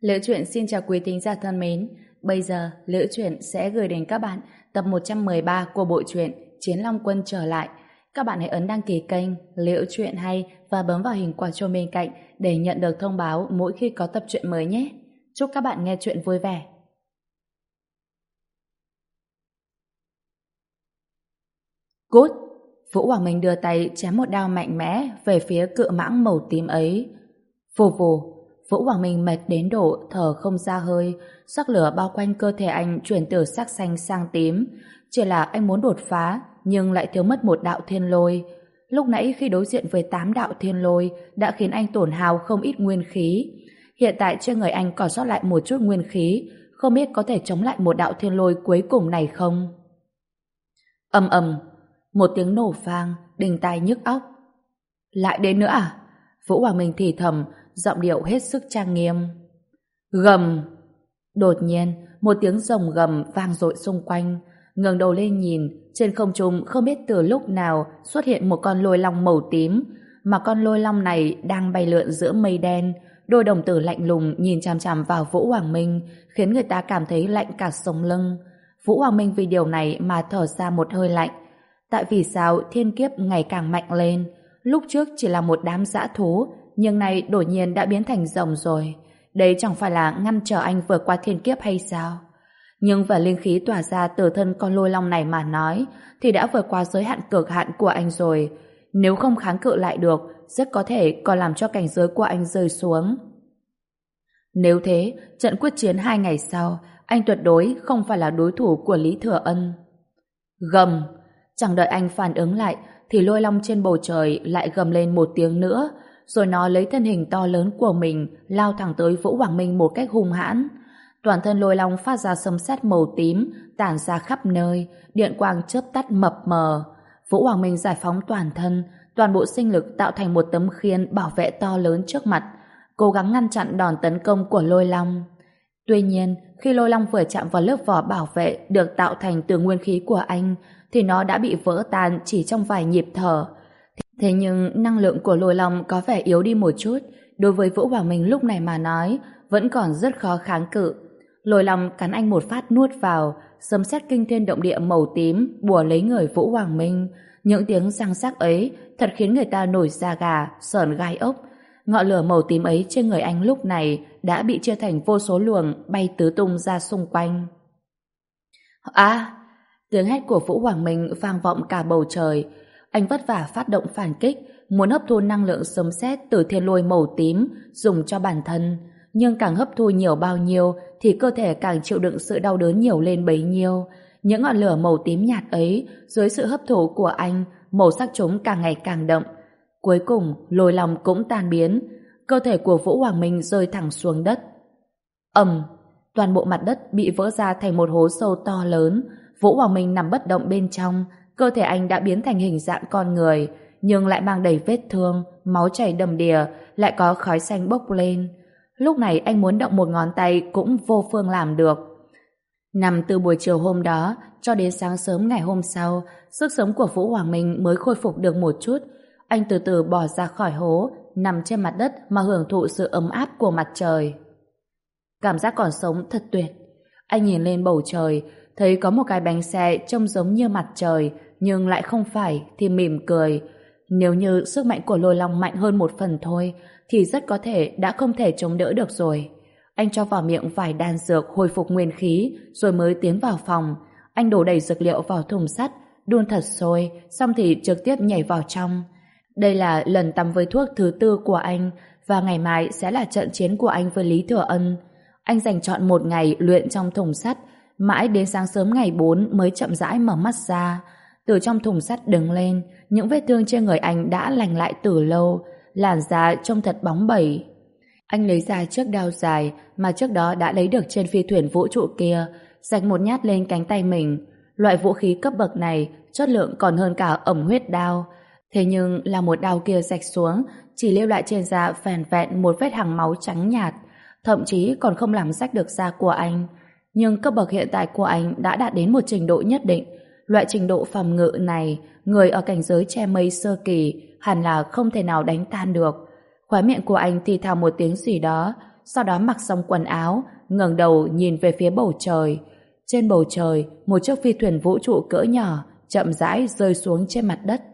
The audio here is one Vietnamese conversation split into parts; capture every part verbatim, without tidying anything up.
Liễu Chuyện xin chào quý thính giả thân mến. Bây giờ Liễu Chuyện sẽ gửi đến các bạn tập một trăm mười ba của bộ truyện Chiến Long Quân trở lại. Các bạn hãy ấn đăng ký kênh Liễu Chuyện hay và bấm vào hình quả chuông bên cạnh để nhận được thông báo mỗi khi có tập truyện mới nhé. Chúc các bạn nghe truyện vui vẻ. Cút! Vũ Hoàng Minh đưa tay chém một đao mạnh mẽ về phía cự mãng màu tím ấy. Vù vù! Vũ Hoàng Minh mệt đến độ thở không ra hơi, sắc lửa bao quanh cơ thể anh chuyển từ sắc xanh sang tím. Chỉ là anh muốn đột phá, nhưng lại thiếu mất một đạo thiên lôi. Lúc nãy khi đối diện với tám đạo thiên lôi đã khiến anh tổn hao không ít nguyên khí. Hiện tại trên người anh còn sót lại một chút nguyên khí, không biết có thể chống lại một đạo thiên lôi cuối cùng này không? Ầm ầm, một tiếng nổ vang, đinh tai nhức óc. Lại đến nữa à? Vũ Hoàng Minh thì thầm, giọng điệu hết sức trang nghiêm. Gầm! Đột nhiên, một tiếng rồng gầm vang dội xung quanh. Ngẩng đầu lên nhìn, trên không trung không biết từ lúc nào xuất hiện một con lôi long màu tím, mà con lôi long này đang bay lượn giữa mây đen. Đôi đồng tử lạnh lùng nhìn chằm chằm vào Vũ Hoàng Minh, khiến người ta cảm thấy lạnh cả sống lưng. Vũ Hoàng Minh vì điều này mà thở ra một hơi lạnh. Tại vì sao thiên kiếp ngày càng mạnh lên? Lúc trước chỉ là một đám dã thú, nhưng nay đột nhiên đã biến thành rồng rồi. Đây chẳng phải là ngăn trở anh vượt qua thiên kiếp hay sao? Nhưng về linh khí tỏa ra từ thân con lôi long này mà nói, thì đã vượt qua giới hạn cực hạn của anh rồi. Nếu không kháng cự lại được, rất có thể còn làm cho cảnh giới của anh rơi xuống. Nếu thế, trận quyết chiến hai ngày sau, anh tuyệt đối không phải là đối thủ của Lý Thừa Ân. Gầm! Chẳng đợi anh phản ứng lại, thì lôi long trên bầu trời lại gầm lên một tiếng nữa, rồi nó lấy thân hình to lớn của mình lao thẳng tới Vũ Hoàng Minh một cách hung hãn. Toàn thân lôi long phát ra sấm sét màu tím, tản ra khắp nơi, điện quang chớp tắt mập mờ. Vũ Hoàng Minh giải phóng toàn thân, toàn bộ sinh lực tạo thành một tấm khiên bảo vệ to lớn trước mặt, cố gắng ngăn chặn đòn tấn công của lôi long. Tuy nhiên, khi lôi long vừa chạm vào lớp vỏ bảo vệ được tạo thành từ nguyên khí của anh, thì nó đã bị vỡ tan chỉ trong vài nhịp thở. Thế nhưng năng lượng của lôi long có vẻ yếu đi một chút, đối với Vũ Hoàng Minh lúc này mà nói vẫn còn rất khó kháng cự. Lôi long cắn anh một phát nuốt vào, sấm sét kinh thiên động địa màu tím bùa lấy người Vũ Hoàng Minh. Những tiếng răng rắc ấy thật khiến người ta nổi da gà, sởn gai ốc. Ngọn lửa màu tím ấy trên người anh lúc này đã bị chia thành vô số luồng bay tứ tung ra xung quanh. À! Tiếng hét của Vũ Hoàng Minh vang vọng cả bầu trời. Anh vất vả phát động phản kích, muốn hấp thu năng lượng sấm sét từ thiên lôi màu tím dùng cho bản thân, nhưng càng hấp thu nhiều bao nhiêu thì cơ thể càng chịu đựng sự đau đớn nhiều lên bấy nhiêu. Những ngọn lửa màu tím nhạt ấy, dưới sự hấp thụ của anh, màu sắc chúng càng ngày càng đậm. Cuối cùng, lôi long cũng tan biến, cơ thể của Vũ Hoàng Minh rơi thẳng xuống đất. Ầm, toàn bộ mặt đất bị vỡ ra thành một hố sâu to lớn. Vũ Hoàng Minh nằm bất động bên trong, cơ thể anh đã biến thành hình dạng con người, nhưng lại mang đầy vết thương, máu chảy đầm đìa, lại có khói xanh bốc lên. Lúc này anh muốn động một ngón tay cũng vô phương làm được. Nằm từ buổi chiều hôm đó cho đến sáng sớm ngày hôm sau, sức sống của Vũ Hoàng Minh mới khôi phục được một chút. Anh từ từ bò ra khỏi hố, nằm trên mặt đất mà hưởng thụ sự ấm áp của mặt trời. Cảm giác còn sống thật tuyệt. Anh nhìn lên bầu trời, thấy có một cái bánh xe trông giống như mặt trời, nhưng lại không phải, thì mỉm cười. Nếu như sức mạnh của lôi long mạnh hơn một phần thôi, thì rất có thể đã không thể chống đỡ được rồi. Anh cho vào miệng vài đan dược hồi phục nguyên khí, rồi mới tiến vào phòng. Anh đổ đầy dược liệu vào thùng sắt, đun thật sôi, xong thì trực tiếp nhảy vào trong. Đây là lần tắm với thuốc thứ tư của anh, và ngày mai sẽ là trận chiến của anh với Lý Thừa Ân. Anh dành trọn một ngày luyện trong thùng sắt, mãi đến sáng sớm ngày bốn mới chậm rãi mở mắt ra. Từ trong thùng sắt đứng lên, những vết thương trên người anh đã lành lại từ lâu, làn da trông thật bóng bẩy. Anh lấy ra chiếc đao dài mà trước đó đã lấy được trên phi thuyền vũ trụ kia, rạch một nhát lên cánh tay mình. Loại vũ khí cấp bậc này chất lượng còn hơn cả ẩm huyết đao. Thế nhưng là một đao kia rạch xuống, chỉ lưu lại trên da vẻn vẹn một vết hằn máu trắng nhạt, thậm chí còn không làm rách được da của anh. Nhưng cấp bậc hiện tại của anh đã đạt đến một trình độ nhất định. Loại trình độ phòng ngự này, người ở cảnh giới che mây sơ kỳ hẳn là không thể nào đánh tan được. Khóe miệng của anh thì thào một tiếng gì đó, sau đó mặc xong quần áo, ngẩng đầu nhìn về phía bầu trời. Trên bầu trời, một chiếc phi thuyền vũ trụ cỡ nhỏ chậm rãi rơi xuống trên mặt đất.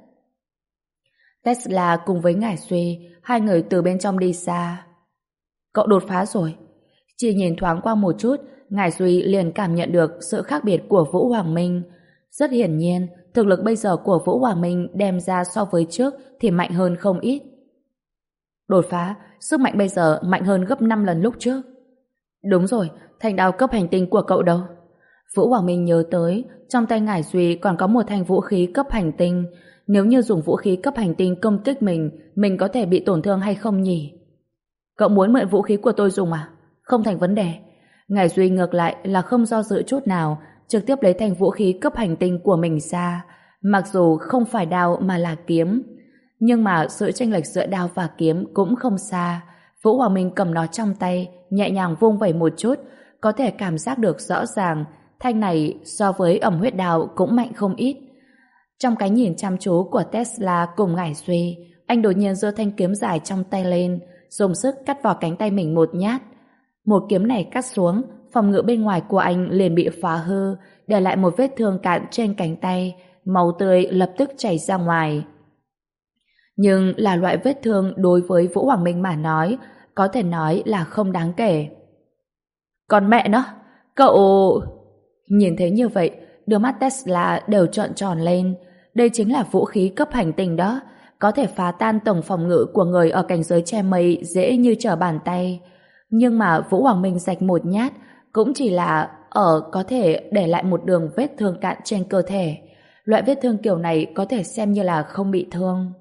Tesla cùng với Ngải Duy, hai người từ bên trong đi xa. Cậu đột phá rồi. Chỉ nhìn thoáng qua một chút, Ngải Duy liền cảm nhận được sự khác biệt của Vũ Hoàng Minh. Rất hiển nhiên, thực lực bây giờ của Vũ Hoàng Minh đem ra so với trước thì mạnh hơn không ít. Đột phá, sức mạnh bây giờ mạnh hơn gấp năm lần lúc trước. Đúng rồi, thanh đao cấp hành tinh của cậu đâu? Vũ Hoàng Minh nhớ tới, trong tay Ngải Duy còn có một thanh vũ khí cấp hành tinh. Nếu như dùng vũ khí cấp hành tinh công kích mình, mình có thể bị tổn thương hay không nhỉ? Cậu muốn mượn vũ khí của tôi dùng à? Không thành vấn đề. Ngải Duy ngược lại là không do dự chút nào, trực tiếp lấy thanh vũ khí cấp hành tinh của mình ra. Mặc dù không phải đao mà là kiếm, nhưng mà sự chênh lệch giữa đao và kiếm cũng không xa. Vũ Hoàng Minh cầm nó trong tay, nhẹ nhàng vung vẩy một chút, có thể cảm giác được rõ ràng thanh này so với ẩm huyết đao cũng mạnh không ít. Trong cái nhìn chăm chú của Tesla cùng Ngải Duy, anh đột nhiên giơ thanh kiếm dài trong tay lên, dùng sức cắt vào cánh tay mình một nhát. Một kiếm này cắt xuống, phòng ngự bên ngoài của anh liền bị phá hư, để lại một vết thương cạn trên cánh tay, máu tươi lập tức chảy ra ngoài. Nhưng là loại vết thương đối với Vũ Hoàng Minh mà nói, có thể nói là không đáng kể. Còn mẹ nó, cậu... Nhìn thấy như vậy, đôi mắt Tesla đều trợn tròn lên. Đây chính là vũ khí cấp hành tinh đó, có thể phá tan tổng phòng ngự của người ở cảnh giới che mây dễ như trở bàn tay. Nhưng mà Vũ Hoàng Minh rạch một nhát cũng chỉ là ở có thể để lại một đường vết thương cạn trên cơ thể. Loại vết thương kiểu này có thể xem như là không bị thương.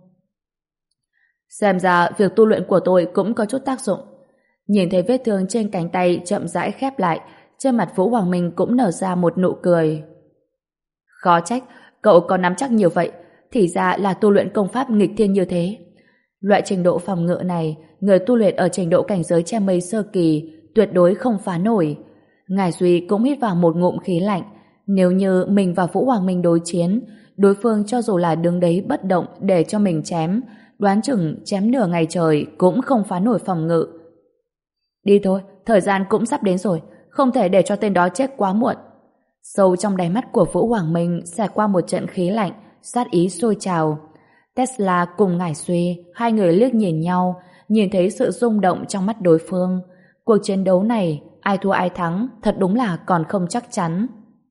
Xem ra việc tu luyện của tôi cũng có chút tác dụng. Nhìn thấy vết thương trên cánh tay chậm rãi khép lại, trên mặt Vũ Hoàng Minh cũng nở ra một nụ cười. Khó trách, cậu có nắm chắc nhiều vậy, thì ra là tu luyện công pháp nghịch thiên như thế. Loại trình độ phòng ngự này, người tu luyện ở trình độ cảnh giới che mây sơ kỳ tuyệt đối không phá nổi. Ngải Duy cũng hít vào một ngụm khí lạnh. Nếu như mình và Vũ Hoàng Minh đối chiến, đối phương cho dù là đứng đấy bất động để cho mình chém, đoán chừng chém nửa ngày trời cũng không phá nổi phòng ngự. Đi thôi, thời gian cũng sắp đến rồi, không thể để cho tên đó chết quá muộn. Sâu trong đáy mắt của Vũ Hoàng Minh xẹt qua một trận khí lạnh, sát ý sôi trào. Tesla cùng Ngải Duy, hai người liếc nhìn nhau, nhìn thấy sự rung động trong mắt đối phương. Cuộc chiến đấu này, ai thua ai thắng, thật đúng là còn không chắc chắn.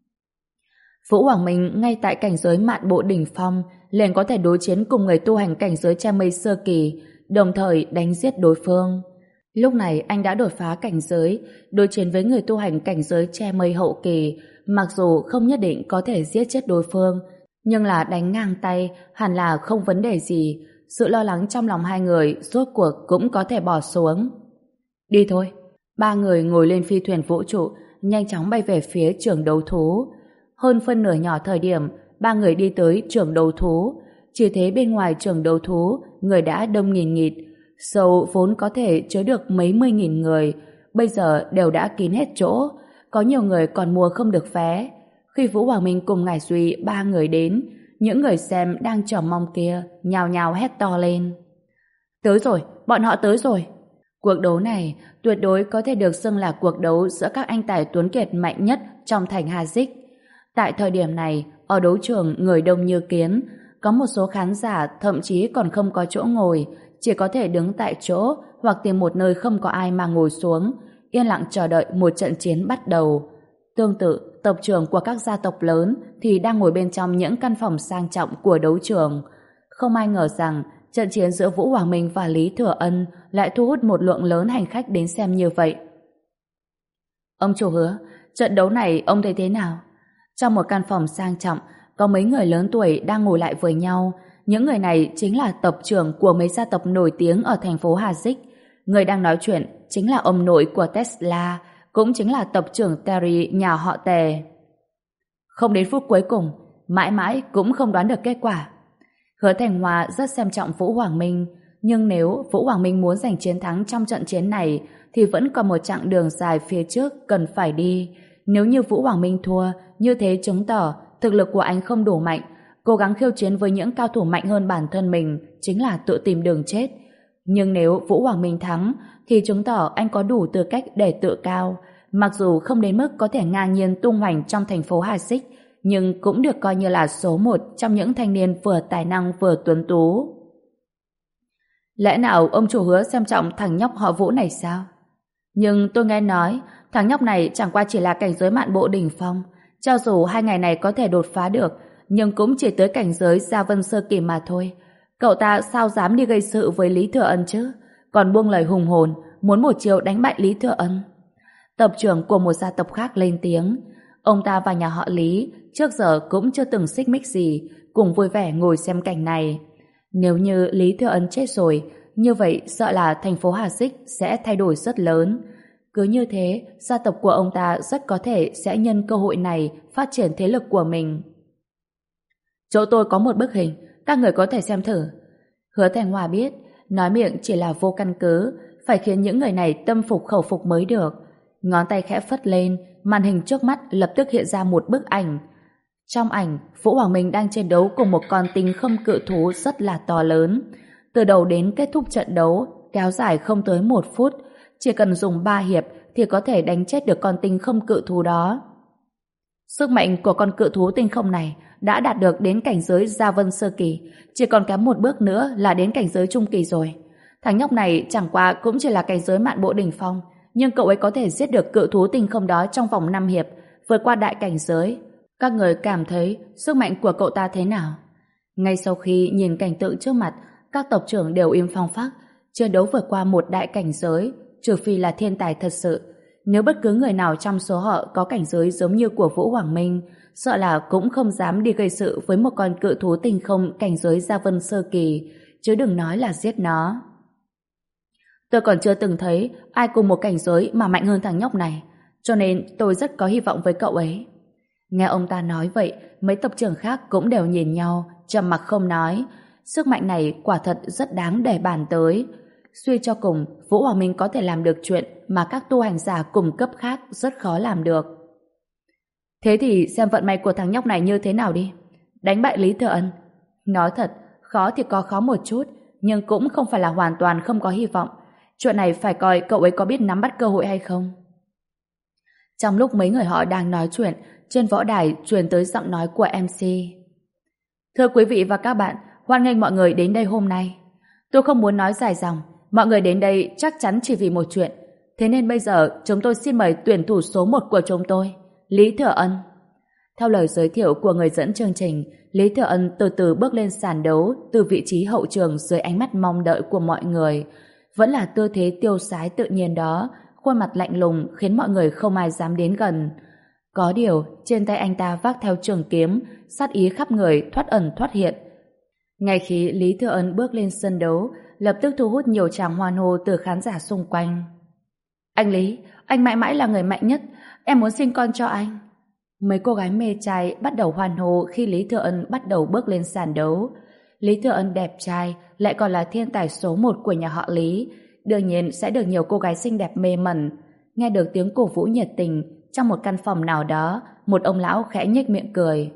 Vũ Hoàng Minh ngay tại cảnh giới mạn bộ đỉnh phong liền có thể đối chiến cùng người tu hành cảnh giới che mây sơ kỳ, đồng thời đánh giết đối phương. Lúc này anh đã đột phá cảnh giới, đối chiến với người tu hành cảnh giới che mây hậu kỳ, mặc dù không nhất định có thể giết chết đối phương, nhưng là đánh ngang tay hẳn là không vấn đề gì. Sự lo lắng trong lòng hai người rốt cuộc cũng có thể bỏ xuống. Đi thôi. Ba người ngồi lên phi thuyền vũ trụ, nhanh chóng bay về phía trường đấu thú. Hơn phân nửa nhỏ thời điểm, ba người đi tới trường đấu thú. Chỉ thấy bên ngoài trường đấu thú, người đã đông nghìn nghịt. Sâu vốn có thể chứa được mấy mươi nghìn người, bây giờ đều đã kín hết chỗ. Có nhiều người còn mua không được vé. Khi Vũ Hoàng Minh cùng Ngải Duy ba người đến, những người xem đang chờ mong kia nhào nhào hét to lên. Tới rồi, bọn họ tới rồi. Cuộc đấu này tuyệt đối có thể được xưng là cuộc đấu giữa các anh tài tuấn kiệt mạnh nhất trong thành Hà Dích. Tại thời điểm này, ở đấu trường người đông như kiến, có một số khán giả thậm chí còn không có chỗ ngồi, chỉ có thể đứng tại chỗ hoặc tìm một nơi không có ai mà ngồi xuống, yên lặng chờ đợi một trận chiến bắt đầu. Tương tự, tộc trưởng của các gia tộc lớn thì đang ngồi bên trong những căn phòng sang trọng của đấu trường. Không ai ngờ rằng trận chiến giữa Vũ Hoàng Minh và Lý Thừa Ân lại thu hút một lượng lớn hành khách đến xem như vậy. Ông chủ Hứa, trận đấu này ông thấy thế nào? Trong một căn phòng sang trọng, có mấy người lớn tuổi đang ngồi lại với nhau. Những người này chính là tộc trưởng của mấy gia tộc nổi tiếng ở thành phố Hà Dích. Người đang nói chuyện chính là ông nội của Tesla, cũng chính là tộc trưởng Terry nhà họ Tề. Không đến phút cuối cùng, mãi mãi cũng không đoán được kết quả. Hứa Thành Hoa rất xem trọng Vũ Hoàng Minh, nhưng nếu Vũ Hoàng Minh muốn giành chiến thắng trong trận chiến này thì vẫn còn một chặng đường dài phía trước cần phải đi. Nếu như Vũ Hoàng Minh thua, như thế chứng tỏ thực lực của anh không đủ mạnh, cố gắng khiêu chiến với những cao thủ mạnh hơn bản thân mình chính là tự tìm đường chết. Nhưng nếu Vũ Hoàng Minh thắng thì chứng tỏ anh có đủ tư cách để tự cao. Mặc dù không đến mức có thể ngang nhiên tung hoành trong thành phố Hà Xích, nhưng cũng được coi như là số một trong những thanh niên vừa tài năng vừa tuấn tú. Lẽ nào ông chủ hứa xem trọng thằng nhóc họ Vũ này sao? Nhưng tôi nghe nói thằng nhóc này chẳng qua chỉ là cảnh giới mạn bộ đỉnh phong. Cho dù hai ngày này có thể đột phá được, nhưng cũng chỉ tới cảnh giới Gia Vân Sơ Kỳ mà thôi. Cậu ta sao dám đi gây sự với Lý Thừa Ân chứ? Còn buông lời hùng hồn, muốn một chiều đánh bại Lý Thừa Ân. Tộc trưởng của một gia tộc khác lên tiếng. Ông ta và nhà họ Lý trước giờ cũng chưa từng xích mích gì, cùng vui vẻ ngồi xem cảnh này. Nếu như Lý Thừa Ân chết rồi, như vậy sợ là thành phố Hà Xích sẽ thay đổi rất lớn. Cứ như thế, gia tộc của ông ta rất có thể sẽ nhân cơ hội này phát triển thế lực của mình. Chỗ tôi có một bức hình, các người có thể xem thử. Hứa Thành Hòa biết, nói miệng chỉ là vô căn cứ, phải khiến những người này tâm phục khẩu phục mới được. Ngón tay khẽ phất lên, màn hình trước mắt lập tức hiện ra một bức ảnh. Trong ảnh, Vũ Hoàng Minh đang chiến đấu cùng một con tinh khâm cự thú rất là to lớn. Từ đầu đến kết thúc trận đấu, kéo dài không tới một phút, chỉ cần dùng ba hiệp thì có thể đánh chết được con tinh khâm cự thú đó. Sức mạnh của con cự thú tinh không này đã đạt được đến cảnh giới Gia Vân Sơ Kỳ, chỉ còn kém một bước nữa là đến cảnh giới Trung Kỳ rồi. Thằng nhóc này chẳng qua cũng chỉ là cảnh giới mạn bộ đỉnh phong, nhưng cậu ấy có thể giết được cự thú tinh không đó trong vòng năm hiệp, vượt qua đại cảnh giới. Các người cảm thấy sức mạnh của cậu ta thế nào? Ngay sau khi nhìn cảnh tượng trước mặt, các tộc trưởng đều im phăng phắc. Chiến đấu vượt qua một đại cảnh giới, trừ phi là thiên tài thật sự. Nếu bất cứ người nào trong số họ có cảnh giới giống như của Vũ Hoàng Minh, sợ là cũng không dám đi gây sự với một con cự thú tinh không cảnh giới Gia Vân Sơ Kỳ, chứ đừng nói là giết nó. Tôi còn chưa từng thấy ai cùng một cảnh giới mà mạnh hơn thằng nhóc này, cho nên tôi rất có hy vọng với cậu ấy. Nghe ông ta nói vậy, mấy tộc trưởng khác cũng đều nhìn nhau, trầm mặc không nói. Sức mạnh này quả thật rất đáng để bàn tới. Suy cho cùng, Vũ Hoàng Minh có thể làm được chuyện mà các tu hành giả cùng cấp khác rất khó làm được. Thế thì xem vận may của thằng nhóc này như thế nào đi. Đánh bại Lý Thừa Ân. Nói thật, khó thì có khó một chút, nhưng cũng không phải là hoàn toàn không có hy vọng. Chuyện này phải coi cậu ấy có biết nắm bắt cơ hội hay không. Trong lúc mấy người họ đang nói chuyện, trên võ đài truyền tới giọng nói của em xê. Thưa quý vị và các bạn, hoan nghênh mọi người đến đây hôm nay. Tôi không muốn nói dài dòng, mọi người đến đây chắc chắn chỉ vì một chuyện. Thế nên bây giờ chúng tôi xin mời tuyển thủ số một của chúng tôi, Lý Thừa Ân. Theo lời giới thiệu của người dẫn chương trình, Lý Thừa Ân từ từ bước lên sàn đấu từ vị trí hậu trường dưới ánh mắt mong đợi của mọi người. Vẫn là tư thế tiêu sái tự nhiên đó, khuôn mặt lạnh lùng khiến mọi người không ai dám đến gần. Có điều, trên tay anh ta vác theo trường kiếm, sát ý khắp người thoát ẩn thoát hiện. Ngay khi Lý Thừa Ân bước lên sân đấu, lập tức thu hút nhiều tràng hoan hô từ khán giả xung quanh. Anh Lý, anh mãi mãi là người mạnh nhất, em muốn sinh con cho anh. Mấy cô gái mê trai bắt đầu hoan hô khi Lý Thừa Ân bắt đầu bước lên sàn đấu. Lý Thừa Ân đẹp trai, lại còn là thiên tài số một của nhà họ Lý, đương nhiên sẽ được nhiều cô gái xinh đẹp mê mẩn. Nghe được tiếng cổ vũ nhiệt tình, trong một căn phòng nào đó, một ông lão khẽ nhếch miệng cười.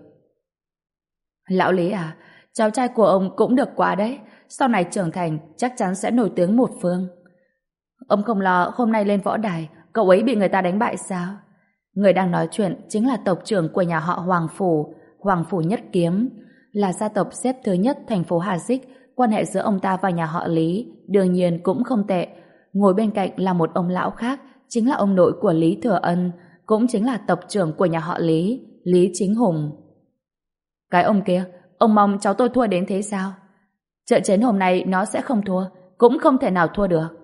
Lão Lý à, cháu trai của ông cũng được quá đấy, sau này trưởng thành chắc chắn sẽ nổi tiếng một phương. Ông không lo hôm nay lên võ đài, cậu ấy bị người ta đánh bại sao? Người đang nói chuyện chính là tộc trưởng của nhà họ Hoàng Phủ, Hoàng Phủ Nhất Kiếm, là gia tộc xếp thứ nhất thành phố Hà Xích. Quan hệ giữa ông ta và nhà họ Lý đương nhiên cũng không tệ. Ngồi bên cạnh là một ông lão khác, chính là ông nội của Lý Thừa Ân, cũng chính là tộc trưởng của nhà họ Lý, Lý Chính Hùng. Cái ông kia, ông mong cháu tôi thua đến thế sao? Trận chiến hôm nay nó sẽ không thua, cũng không thể nào thua được.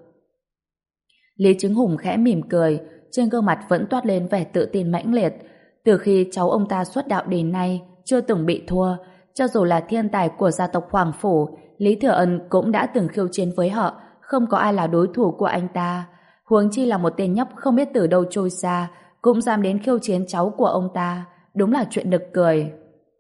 Lý Chính Hùng khẽ mỉm cười, trên gương mặt vẫn toát lên vẻ tự tin mãnh liệt. Từ khi cháu ông ta xuất đạo đến nay, chưa từng bị thua. Cho dù là thiên tài của gia tộc Hoàng Phủ, Lý Thừa Ân cũng đã từng khiêu chiến với họ, không có ai là đối thủ của anh ta. Huống chi là một tên nhóc không biết từ đâu trôi ra, cũng dám đến khiêu chiến cháu của ông ta. Đúng là chuyện nực cười.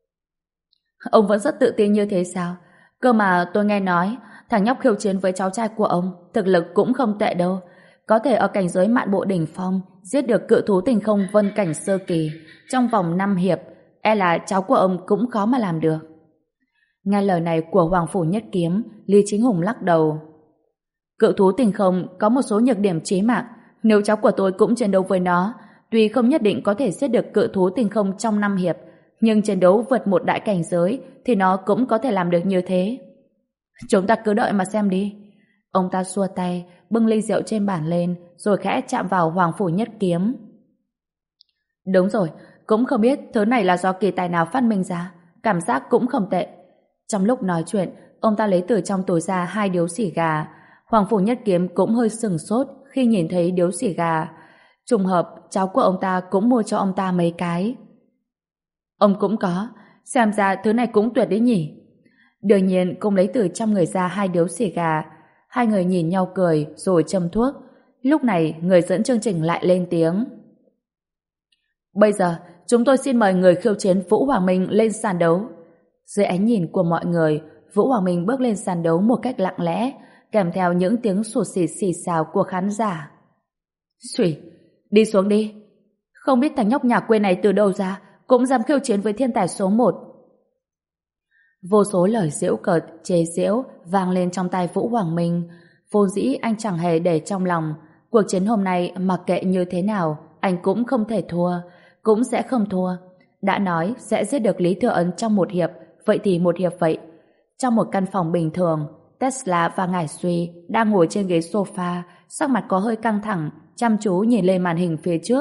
Ông vẫn rất tự tin như thế sao? Cơ mà tôi nghe nói, thằng nhóc khiêu chiến với cháu trai của ông, thực lực cũng không tệ đâu. Có thể ở cảnh giới mạn bộ đỉnh phong, giết được cự thú tinh không vân cảnh sơ kỳ, trong vòng năm hiệp, e là cháu của ông cũng khó mà làm được. Nghe lời này của Hoàng Phủ Nhất Kiếm, Lý Chính Hùng lắc đầu. Cự thú tinh không có một số nhược điểm chí mạng, nếu cháu của tôi cũng chiến đấu với nó, tuy không nhất định có thể giết được cự thú tinh không trong năm hiệp, nhưng chiến đấu vượt một đại cảnh giới thì nó cũng có thể làm được như thế. Chúng ta cứ đợi mà xem đi. Ông ta xua tay, bưng ly rượu trên bàn lên, rồi khẽ chạm vào Hoàng Phủ Nhất Kiếm. Đúng rồi, cũng không biết thứ này là do kỳ tài nào phát minh ra, cảm giác cũng không tệ. Trong lúc nói chuyện, ông ta lấy từ trong túi ra hai điếu xì gà. Hoàng Phủ Nhất Kiếm cũng hơi sừng sốt khi nhìn thấy điếu xì gà. Trùng hợp, cháu của ông ta cũng mua cho ông ta mấy cái. Ông cũng có, xem ra thứ này cũng tuyệt đấy nhỉ. Đương nhiên cũng lấy từ trong người ra hai điếu xì gà. Hai người nhìn nhau cười rồi châm thuốc. Lúc này người dẫn chương trình lại lên tiếng. Bây giờ chúng tôi xin mời người khiêu chiến Vũ Hoàng Minh lên sàn đấu. Dưới ánh nhìn của mọi người, Vũ Hoàng Minh bước lên sàn đấu một cách lặng lẽ, kèm theo những tiếng sụt xịt xì xào của khán giả. Xùi, đi xuống đi. Không biết thằng nhóc nhà quê này từ đâu ra, cũng dám khiêu chiến với thiên tài số một. Vô số lời giễu cợt, chế giễu vang lên trong tai Vũ Hoàng Minh. Vô dĩ anh chẳng hề để trong lòng. Cuộc chiến hôm nay mặc kệ như thế nào, anh cũng không thể thua, cũng sẽ không thua. Đã nói sẽ giết được Lý Thừa Ân trong một hiệp, vậy thì một hiệp vậy. Trong một căn phòng bình thường, Tesla và Ngải Suy đang ngồi trên ghế sofa, sắc mặt có hơi căng thẳng, chăm chú nhìn lên màn hình phía trước.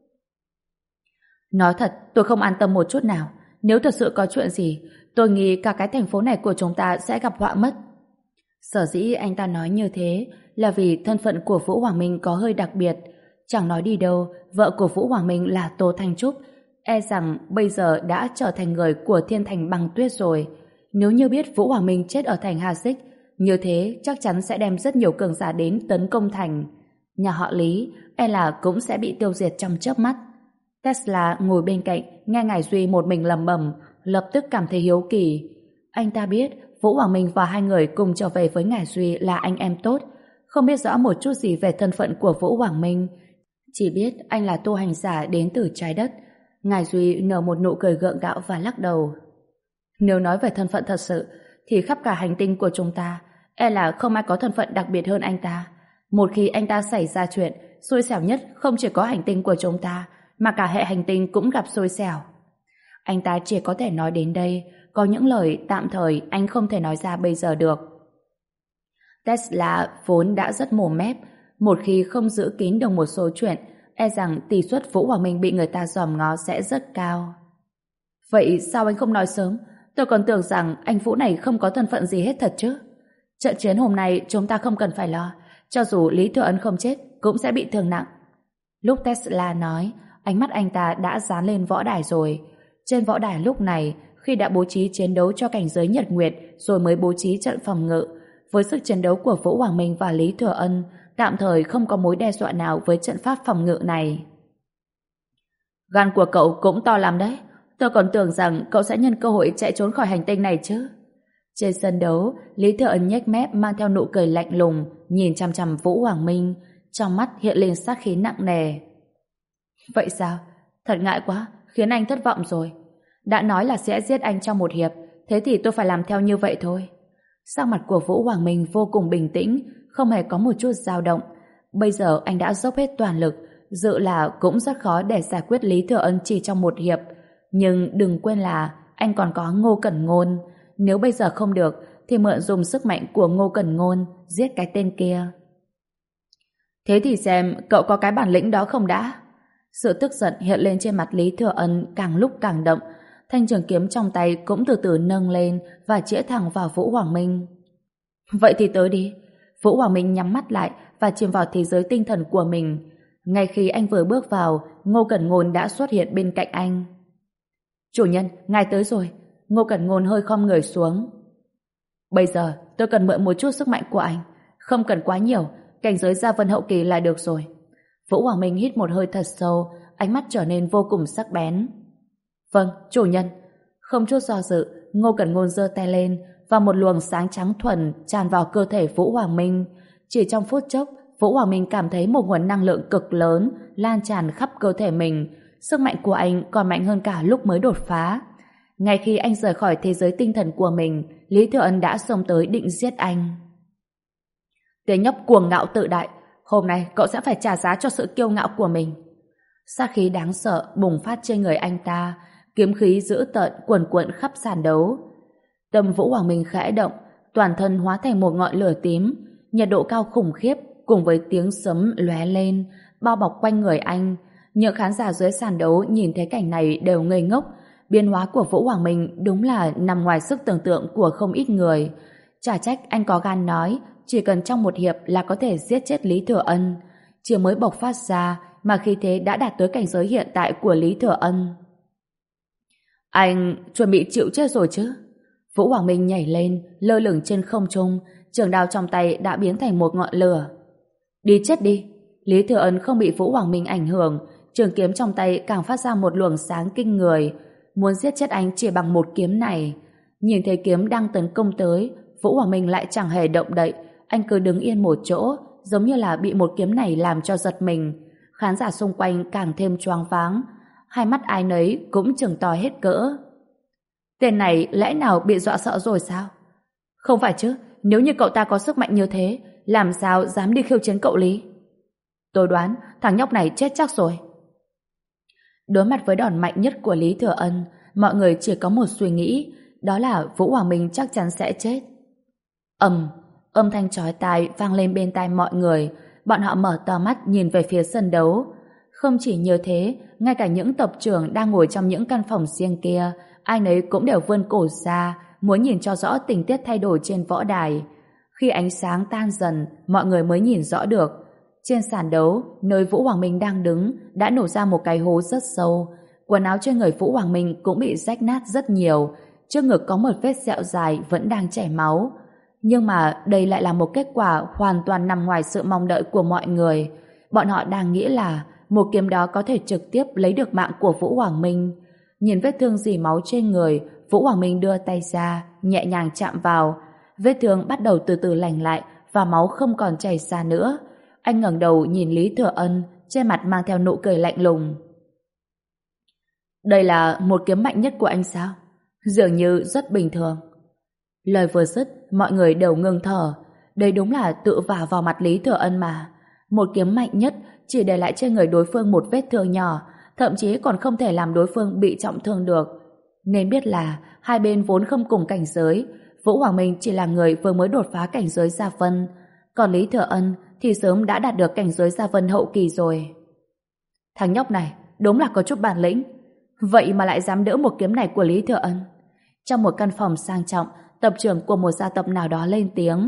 Nói thật, tôi không an tâm một chút nào. Nếu thật sự có chuyện gì, tôi nghĩ cả cái thành phố này của chúng ta sẽ gặp họa mất. Sở dĩ anh ta nói như thế là vì thân phận của Vũ Hoàng Minh có hơi đặc biệt. Chẳng nói đi đâu, vợ của Vũ Hoàng Minh là Tô Thanh Trúc, e rằng bây giờ đã trở thành người của thiên thành băng tuyết rồi. Nếu như biết Vũ Hoàng Minh chết ở thành Hà Xích, như thế chắc chắn sẽ đem rất nhiều cường giả đến tấn công thành. Nhà họ Lý e là cũng sẽ bị tiêu diệt trong chớp mắt. Tesla ngồi bên cạnh, nghe Ngải Duy một mình lẩm bẩm, lập tức cảm thấy hiếu kỳ. Anh ta biết Vũ Hoàng Minh và hai người cùng trở về với Ngải Duy là anh em tốt, không biết rõ một chút gì về thân phận của Vũ Hoàng Minh, chỉ biết anh là tu hành giả đến từ trái đất. Ngải Duy nở một nụ cười gượng gạo và lắc đầu. Nếu nói về thân phận thật sự, thì khắp cả hành tinh của chúng ta, e là không ai có thân phận đặc biệt hơn anh ta. Một khi anh ta xảy ra chuyện, xui xẻo nhất không chỉ có hành tinh của chúng ta, mà cả hệ hành tinh cũng gặp xui xẻo. Anh ta chỉ có thể nói đến đây, có những lời tạm thời anh không thể nói ra bây giờ được. Tesla vốn đã rất mồm mép, một khi không giữ kín được một số chuyện, e rằng tỷ suất Vũ Hoàng Minh bị người ta dòm ngó sẽ rất cao. Vậy sao anh không nói sớm? Tôi còn tưởng rằng anh Vũ này không có thân phận gì hết thật chứ. Trận chiến hôm nay chúng ta không cần phải lo, cho dù Lý Thừa Ân không chết cũng sẽ bị thương nặng. Lúc Tesla nói, ánh mắt anh ta đã dán lên võ đài rồi. Trên võ đài lúc này, khi đã bố trí chiến đấu cho cảnh giới nhật nguyệt rồi mới bố trí trận phòng ngự, với sức chiến đấu của Vũ Hoàng Minh và Lý Thừa Ân, tạm thời không có mối đe dọa nào với trận pháp phòng ngự này. Gan của cậu cũng to lắm đấy. Tôi còn tưởng rằng cậu sẽ nhân cơ hội chạy trốn khỏi hành tinh này chứ. Trên sân đấu, Lý Thừa Ân nhếch mép mang theo nụ cười lạnh lùng, nhìn chằm chằm Vũ Hoàng Minh, trong mắt hiện lên sát khí nặng nề. Vậy sao? Thật ngại quá, khiến anh thất vọng rồi. Đã nói là sẽ giết anh trong một hiệp, thế thì tôi phải làm theo như vậy thôi. Sắc mặt của Vũ Hoàng Minh vô cùng bình tĩnh, không hề có một chút dao động. Bây giờ anh đã dốc hết toàn lực, dự là cũng rất khó để giải quyết Lý Thừa Ân chỉ trong một hiệp. Nhưng đừng quên là anh còn có Ngô Cẩn Ngôn. Nếu bây giờ không được, thì mượn dùng sức mạnh của Ngô Cẩn Ngôn giết cái tên kia. Thế thì xem cậu có cái bản lĩnh đó không đã? Sự tức giận hiện lên trên mặt Lý Thừa Ân càng lúc càng đậm. Thanh trường kiếm trong tay cũng từ từ nâng lên và chĩa thẳng vào Vũ Hoàng Minh. Vậy thì tới đi. Vũ Hoàng Minh nhắm mắt lại và chìm vào thế giới tinh thần của mình. Ngay khi anh vừa bước vào, Ngô Cẩn Ngôn đã xuất hiện bên cạnh anh. Chủ nhân, ngài tới rồi. Ngô Cẩn Ngôn hơi khom người xuống. Bây giờ tôi cần mượn một chút sức mạnh của anh. Không cần quá nhiều, cảnh giới gia vân hậu kỳ là được rồi. Vũ Hoàng Minh hít một hơi thật sâu, ánh mắt trở nên vô cùng sắc bén. Vâng, chủ nhân. Không chút do dự, Ngô Cẩn Ngôn giơ tay lên và một luồng sáng trắng thuần tràn vào cơ thể Vũ Hoàng Minh. Chỉ trong phút chốc, Vũ Hoàng Minh cảm thấy một nguồn năng lượng cực lớn lan tràn khắp cơ thể mình. Sức mạnh của anh còn mạnh hơn cả lúc mới đột phá. Ngay khi anh rời khỏi thế giới tinh thần của mình, Lý Thừa Ân đã xông tới định giết anh. Tên nhóc cuồng ngạo tự đại, hôm nay cậu sẽ phải trả giá cho sự kiêu ngạo của mình. Sát khí đáng sợ bùng phát trên người anh ta, kiếm khí dữ tợn quần quận khắp sàn đấu. Tâm Vũ Hoàng Minh khẽ động, toàn thân hóa thành một ngọn lửa tím, nhiệt độ cao khủng khiếp cùng với tiếng sấm lóe lên, bao bọc quanh người anh. Những khán giả dưới sàn đấu nhìn thấy cảnh này đều ngây ngốc. Biến hóa của Vũ Hoàng Minh đúng là nằm ngoài sức tưởng tượng của không ít người. Chả trách anh có gan nói chỉ cần trong một hiệp là có thể giết chết Lý Thừa Ân. Chỉ mới bộc phát ra mà khí thế đã đạt tới cảnh giới hiện tại của Lý Thừa Ân. Anh chuẩn bị chịu chết rồi chứ? Vũ Hoàng Minh nhảy lên, lơ lửng trên không trung, trường đao trong tay đã biến thành một ngọn lửa. Đi chết đi! Lý Thừa Ân không bị Vũ Hoàng Minh ảnh hưởng, trường kiếm trong tay càng phát ra một luồng sáng kinh người, muốn giết chết anh chỉ bằng một kiếm này. Nhìn thấy kiếm đang tấn công tới, Vũ Hoàng Minh lại chẳng hề động đậy, anh cứ đứng yên một chỗ, giống như là bị một kiếm này làm cho giật mình. Khán giả xung quanh càng thêm choáng váng, hai mắt ai nấy cũng trừng to hết cỡ. Tên này lẽ nào bị dọa sợ rồi sao? Không phải chứ, nếu như cậu ta có sức mạnh như thế, làm sao dám đi khiêu chiến cậu Lý? Tôi đoán thằng nhóc này chết chắc rồi. Đối mặt với đòn mạnh nhất của Lý Thừa Ân, mọi người chỉ có một suy nghĩ, đó là Vũ Hoàng Minh chắc chắn sẽ chết. Ầm, âm thanh chói tai vang lên bên tai mọi người, bọn họ mở to mắt nhìn về phía sân đấu. Không chỉ như thế, ngay cả những tập trưởng đang ngồi trong những căn phòng riêng kia, ai nấy cũng đều vươn cổ ra, muốn nhìn cho rõ tình tiết thay đổi trên võ đài. Khi ánh sáng tan dần, mọi người mới nhìn rõ được. Trên sàn đấu, nơi Vũ Hoàng Minh đang đứng, đã nổ ra một cái hố rất sâu. Quần áo trên người Vũ Hoàng Minh cũng bị rách nát rất nhiều. Trước ngực có một vết sẹo dài vẫn đang chảy máu. Nhưng mà đây lại là một kết quả hoàn toàn nằm ngoài sự mong đợi của mọi người. Bọn họ đang nghĩ là một kiếm đó có thể trực tiếp lấy được mạng của Vũ Hoàng Minh. Nhìn vết thương rỉ máu trên người, Vũ Hoàng Minh đưa tay ra, nhẹ nhàng chạm vào. Vết thương bắt đầu từ từ lành lại và máu không còn chảy ra nữa. Anh ngẩng đầu nhìn Lý Thừa Ân, trên mặt mang theo nụ cười lạnh lùng. Đây là một kiếm mạnh nhất của anh sao? Dường như rất bình thường. Lời vừa dứt, mọi người đều ngừng thở. Đây đúng là tự vả vào mặt Lý Thừa Ân mà. Một kiếm mạnh nhất chỉ để lại trên người đối phương một vết thương nhỏ, thậm chí còn không thể làm đối phương bị trọng thương được. Nên biết là hai bên vốn không cùng cảnh giới. Vũ Hoàng Minh chỉ là người vừa mới đột phá cảnh giới Gia Vân, còn Lý Thừa Ân thì sớm đã đạt được cảnh giới Gia Vân hậu kỳ rồi. Thằng nhóc này đúng là có chút bản lĩnh, vậy mà lại dám đỡ một kiếm này của Lý Thừa Ân. Trong một căn phòng sang trọng, tập trưởng của một gia tộc nào đó lên tiếng.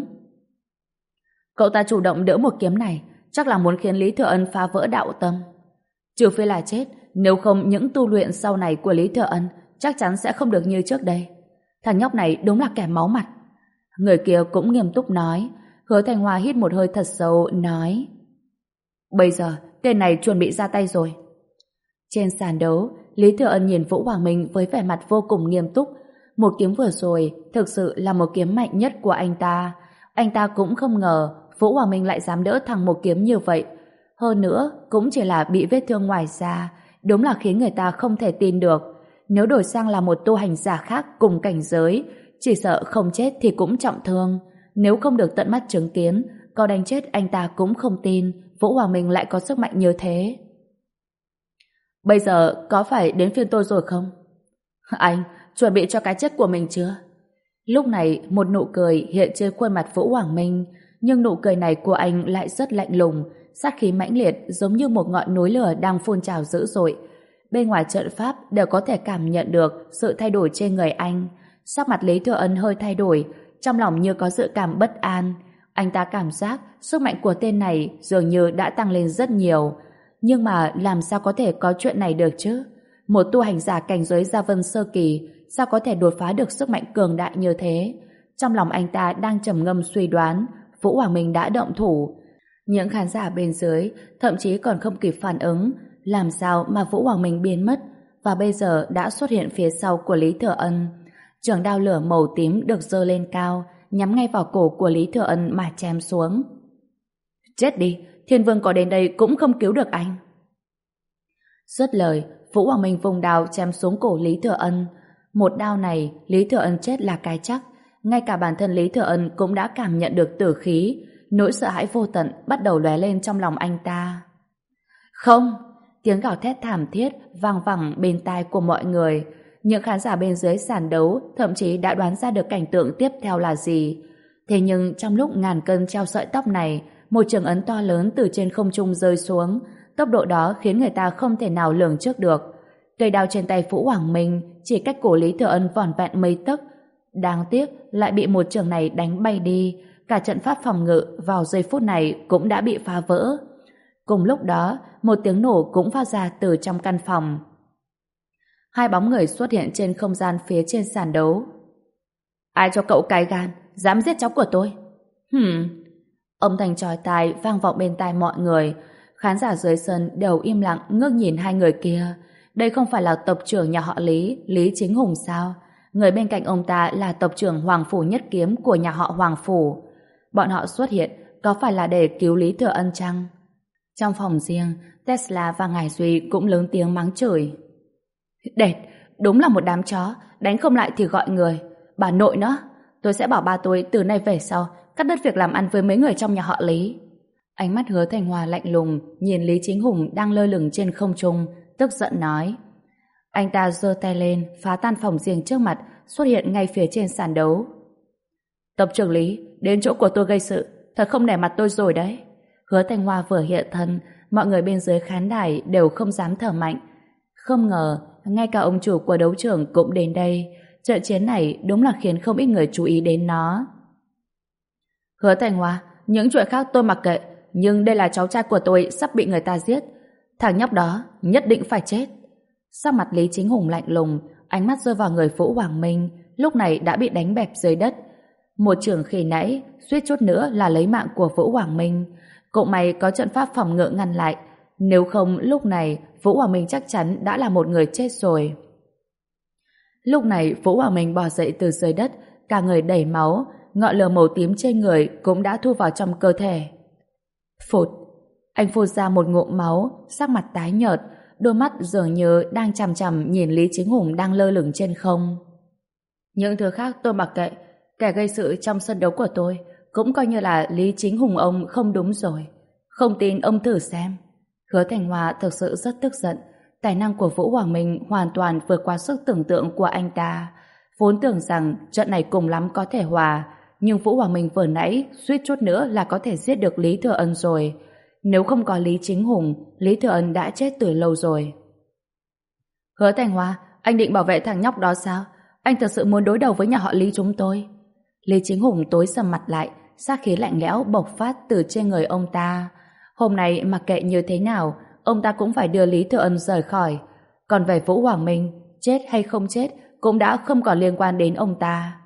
Cậu ta chủ động đỡ một kiếm này, chắc là muốn khiến Lý Thừa Ân phá vỡ đạo tâm. Trừ phi là chết, nếu không những tu luyện sau này của Lý Thừa Ân chắc chắn sẽ không được như trước đây. Thằng nhóc này đúng là kẻ máu mặt. Người kia cũng nghiêm túc nói. Hứa Thành Hoa hít một hơi thật sâu, nói: Bây giờ, tên này chuẩn bị ra tay rồi. Trên sàn đấu, Lý Thừa Ân nhìn Vũ Hoàng Minh với vẻ mặt vô cùng nghiêm túc. Một kiếm vừa rồi thực sự là một kiếm mạnh nhất của anh ta. Anh ta cũng không ngờ Vũ Hoàng Minh lại dám đỡ thằng một kiếm như vậy. Hơn nữa, cũng chỉ là bị vết thương ngoài da, đúng là khiến người ta không thể tin được. Nếu đổi sang là một tu hành giả khác cùng cảnh giới, chỉ sợ không chết thì cũng trọng thương. Nếu không được tận mắt chứng kiến, có đánh chết anh ta cũng không tin Vũ Hoàng Minh lại có sức mạnh như thế. Bây giờ có phải đến phiên tôi rồi không? Anh chuẩn bị cho cái chết của mình chưa? Lúc này một nụ cười hiện trên khuôn mặt Vũ Hoàng Minh, nhưng nụ cười này của anh lại rất lạnh lùng, sát khí mãnh liệt giống như một ngọn núi lửa đang phun trào dữ dội. Bên ngoài trận pháp đều có thể cảm nhận được sự thay đổi trên người anh. Sắc mặt Lý Thừa Ân hơi thay đổi, trong lòng như có dự cảm bất an. Anh ta cảm giác sức mạnh của tên này dường như đã tăng lên rất nhiều. Nhưng mà làm sao có thể có chuyện này được chứ? Một tu hành giả cảnh giới Gia Vân sơ kỳ sao có thể đột phá được sức mạnh cường đại như thế? Trong lòng anh ta đang trầm ngâm suy đoán, Vũ Hoàng Minh đã động thủ. Những khán giả bên dưới thậm chí còn không kịp phản ứng, làm sao mà Vũ Hoàng Minh biến mất và bây giờ đã xuất hiện phía sau của Lý Thừa Ân. Trường đao lửa màu tím được giơ lên cao, nhắm ngay vào cổ của Lý Thừa Ân mà chém xuống. Chết đi, Thiên Vương có đến đây cũng không cứu được anh. Dứt lời, Vũ Hoàng Minh vùng đao chém xuống cổ Lý Thừa Ân. Một đao này, Lý Thừa Ân chết là cái chắc. Ngay cả bản thân Lý Thừa Ân cũng đã cảm nhận được tử khí. nỗi sợ hãi vô tận bắt đầu lóe lên trong lòng anh ta. Không! Tiếng gào thét thảm thiết vang vẳng bên tai của mọi người. Những khán giả bên dưới sàn đấu thậm chí đã đoán ra được cảnh tượng tiếp theo là gì. Thế nhưng trong lúc ngàn cân treo sợi tóc này, một trường ấn to lớn từ trên không trung rơi xuống. Tốc độ đó khiến người ta không thể nào lường trước được. Cây đao trên tay Vũ Hoàng Minh chỉ cách cổ Lý Thừa Ân vỏn vẹn mấy tấc. Đáng tiếc lại bị một trường này đánh bay đi. Cả trận pháp phòng ngự vào giây phút này cũng đã bị phá vỡ. Cùng lúc đó, một tiếng nổ cũng phát ra từ trong căn phòng. Hai bóng người xuất hiện trên không gian phía trên sàn đấu. Ai cho cậu cái gan, dám giết cháu của tôi? Hừm. Âm thanh chói tai vang vọng bên tai mọi người. Khán giả dưới sân đều im lặng ngước nhìn hai người kia. Đây không phải là tộc trưởng nhà họ Lý, Lý Chính Hùng sao? Người bên cạnh ông ta là tộc trưởng Hoàng Phủ Nhất Kiếm của nhà họ Hoàng Phủ. Bọn họ xuất hiện có phải là để cứu Lý Thừa Ân chăng? Trong phòng riêng, Tesla và Ngải Duy cũng lớn tiếng mắng chửi. Đệt, đúng là một đám chó, đánh không lại thì gọi người. Bà nội nữa, tôi sẽ bảo ba tôi từ nay về sau cắt đứt việc làm ăn với mấy người trong nhà họ Lý. Ánh mắt Hứa Thành Hòa lạnh lùng nhìn Lý Chính Hùng đang lơ lửng trên không trung, tức giận nói. Anh ta giơ tay lên, phá tan phòng riêng trước mặt, xuất hiện ngay phía trên sàn đấu. Tộc trưởng Lý, đến chỗ của tôi gây sự, thật không nể mặt tôi rồi đấy. Hứa Thành Hoa vừa hiện thân, mọi người bên dưới khán đài đều không dám thở mạnh. Không ngờ, ngay cả ông chủ của đấu trường cũng đến đây. Trận chiến này đúng là khiến không ít người chú ý đến nó. Hứa Thành Hoa, những chuyện khác tôi mặc kệ, nhưng đây là cháu trai của tôi sắp bị người ta giết. Thằng nhóc đó nhất định phải chết. Sắc mặt Lý Chính Hùng lạnh lùng, ánh mắt rơi vào người Vũ Hoàng Minh, lúc này đã bị đánh bẹp dưới đất. Một trường khi nãy, suýt chút nữa là lấy mạng của Vũ Hoàng Minh. Cũng may có trận pháp phòng ngự ngăn lại, nếu không lúc này Vũ Hoàng Minh chắc chắn đã là một người chết rồi. Lúc này Vũ Hoàng Minh bò dậy từ dưới đất, cả người đầy máu, ngọn lửa màu tím trên người cũng đã thu vào trong cơ thể. Phụt, anh phun ra một ngụm máu, sắc mặt tái nhợt, đôi mắt dường như đang chằm chằm nhìn Lý Chính Hùng đang lơ lửng trên không. Những thứ khác tôi mặc kệ, kẻ gây sự trong sân đấu của tôi cũng coi như là Lý Chính Hùng ông không đúng rồi. Không tin ông thử xem. Hứa Thành Hoa thực sự rất tức giận. Tài năng của Vũ Hoàng Minh hoàn toàn vượt qua sức tưởng tượng của anh ta. Vốn tưởng rằng trận này cùng lắm có thể hòa, nhưng Vũ Hoàng Minh vừa nãy suýt chút nữa là có thể giết được Lý Thừa Ân rồi. Nếu không có Lý Chính Hùng, Lý Thừa Ân đã chết từ lâu rồi. Hứa Thành Hoa, anh định bảo vệ thằng nhóc đó sao? Anh thật sự muốn đối đầu với nhà họ Lý chúng tôi? Lý Chính Hùng tối sầm mặt lại, sát khí lạnh lẽo bộc phát từ trên người ông ta. Hôm nay mặc kệ như thế nào, ông ta cũng phải đưa Lý Thừa Ân rời khỏi. Còn về Vũ Hoàng Minh, chết hay không chết cũng đã không còn liên quan đến ông ta.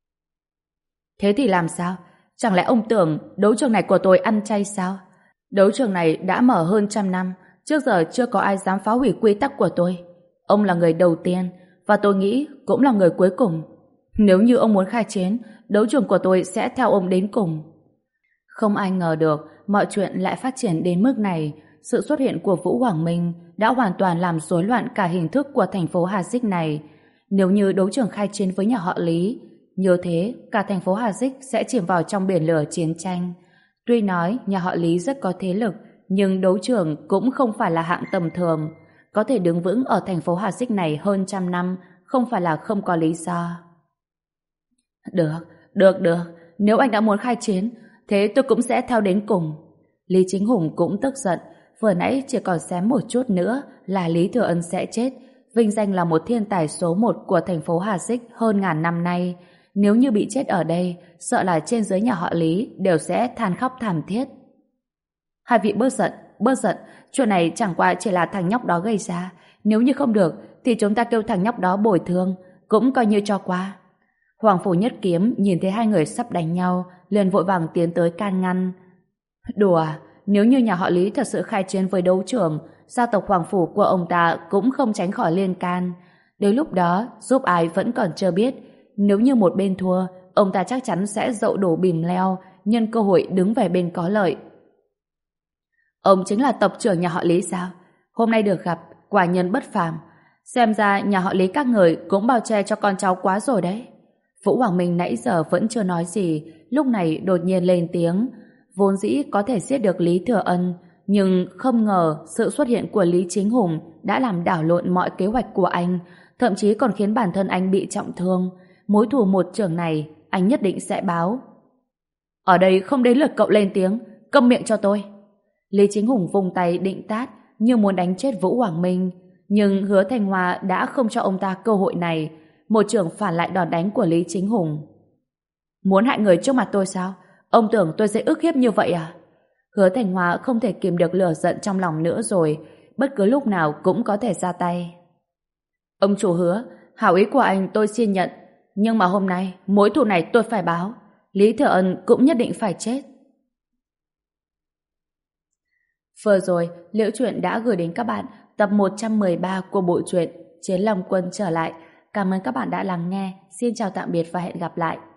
Thế thì làm sao? Chẳng lẽ ông tưởng đấu trường này của tôi ăn chay sao? Đấu trường này đã mở hơn trăm năm, trước giờ chưa có ai dám phá hủy quy tắc của tôi. Ông là người đầu tiên, và tôi nghĩ cũng là người cuối cùng. Nếu như ông muốn khai chiến, đấu trường của tôi sẽ theo ông đến cùng. Không ai ngờ được mọi chuyện lại phát triển đến mức này. Sự xuất hiện của Vũ Hoàng Minh đã hoàn toàn làm rối loạn cả hình thức của thành phố Hà Dích này. Nếu như đấu trường khai chiến với nhà họ Lý, như thế cả thành phố Hà Dích sẽ chìm vào trong biển lửa chiến tranh. Tuy nói nhà họ Lý rất có thế lực, nhưng đấu trường cũng không phải là hạng tầm thường. Có thể đứng vững ở thành phố Hà Dích này hơn trăm năm không phải là không có lý do. Được, được, được. Nếu anh đã muốn khai chiến, thế tôi cũng sẽ theo đến cùng. Lý Chính Hùng cũng tức giận. Vừa nãy chỉ còn xém một chút nữa là Lý Thừa Ân sẽ chết. Vinh danh là một thiên tài số một của thành phố Hà Dích hơn ngàn năm nay. Nếu như bị chết ở đây, sợ là trên dưới nhà họ Lý đều sẽ than khóc thảm thiết. Hai vị bớt giận, bớt giận. Chuyện này chẳng qua chỉ là thằng nhóc đó gây ra. Nếu như không được, thì chúng ta kêu thằng nhóc đó bồi thường, cũng coi như cho qua. Hoàng Phủ Nhất Kiếm nhìn thấy hai người sắp đánh nhau, liền vội vàng tiến tới can ngăn. Đùa, nếu như nhà họ Lý thật sự khai chiến với đấu trường, gia tộc Hoàng Phủ của ông ta cũng không tránh khỏi liên can. Đến lúc đó, giúp ai vẫn còn chưa biết. Nếu như một bên thua, ông ta chắc chắn sẽ dậu đổ bìm leo, nhân cơ hội đứng về bên có lợi. Ông chính là tộc trưởng nhà họ Lý sao? Hôm nay được gặp, quả nhân bất phàm. Xem ra nhà họ Lý các người cũng bao che cho con cháu quá rồi đấy. Vũ Hoàng Minh nãy giờ vẫn chưa nói gì, lúc này đột nhiên lên tiếng. vốn dĩ có thể giết được Lý Thừa Ân, nhưng không ngờ sự xuất hiện của Lý Chính Hùng đã làm đảo lộn mọi kế hoạch của anh, thậm chí còn khiến bản thân anh bị trọng thương. Mối thù một chưởng này, anh nhất định sẽ báo. Ở đây không đến lượt cậu lên tiếng, câm miệng cho tôi. Lý Chính Hùng vung tay định tát, như muốn đánh chết Vũ Hoàng Minh. Nhưng Hứa Thành Hoa đã không cho ông ta cơ hội này. Một chưởng phản lại đòn đánh của Lý Chính Hùng. Muốn hại người trước mặt tôi sao? Ông tưởng tôi sẽ ức hiếp như vậy à? Hứa Thành Hoa không thể kìm được lửa giận trong lòng nữa rồi, bất cứ lúc nào cũng có thể ra tay. Ông chủ Hứa, hảo ý của anh tôi xin nhận, nhưng mà hôm nay mối thù này tôi phải báo. Lý Thừa Ân cũng nhất định phải chết. Vừa rồi, Liễu Chuyện đã gửi đến các bạn tập một trăm mười ba của bộ truyện Chiến Long Quân trở lại. Cảm ơn các bạn đã lắng nghe. Xin chào tạm biệt và hẹn gặp lại.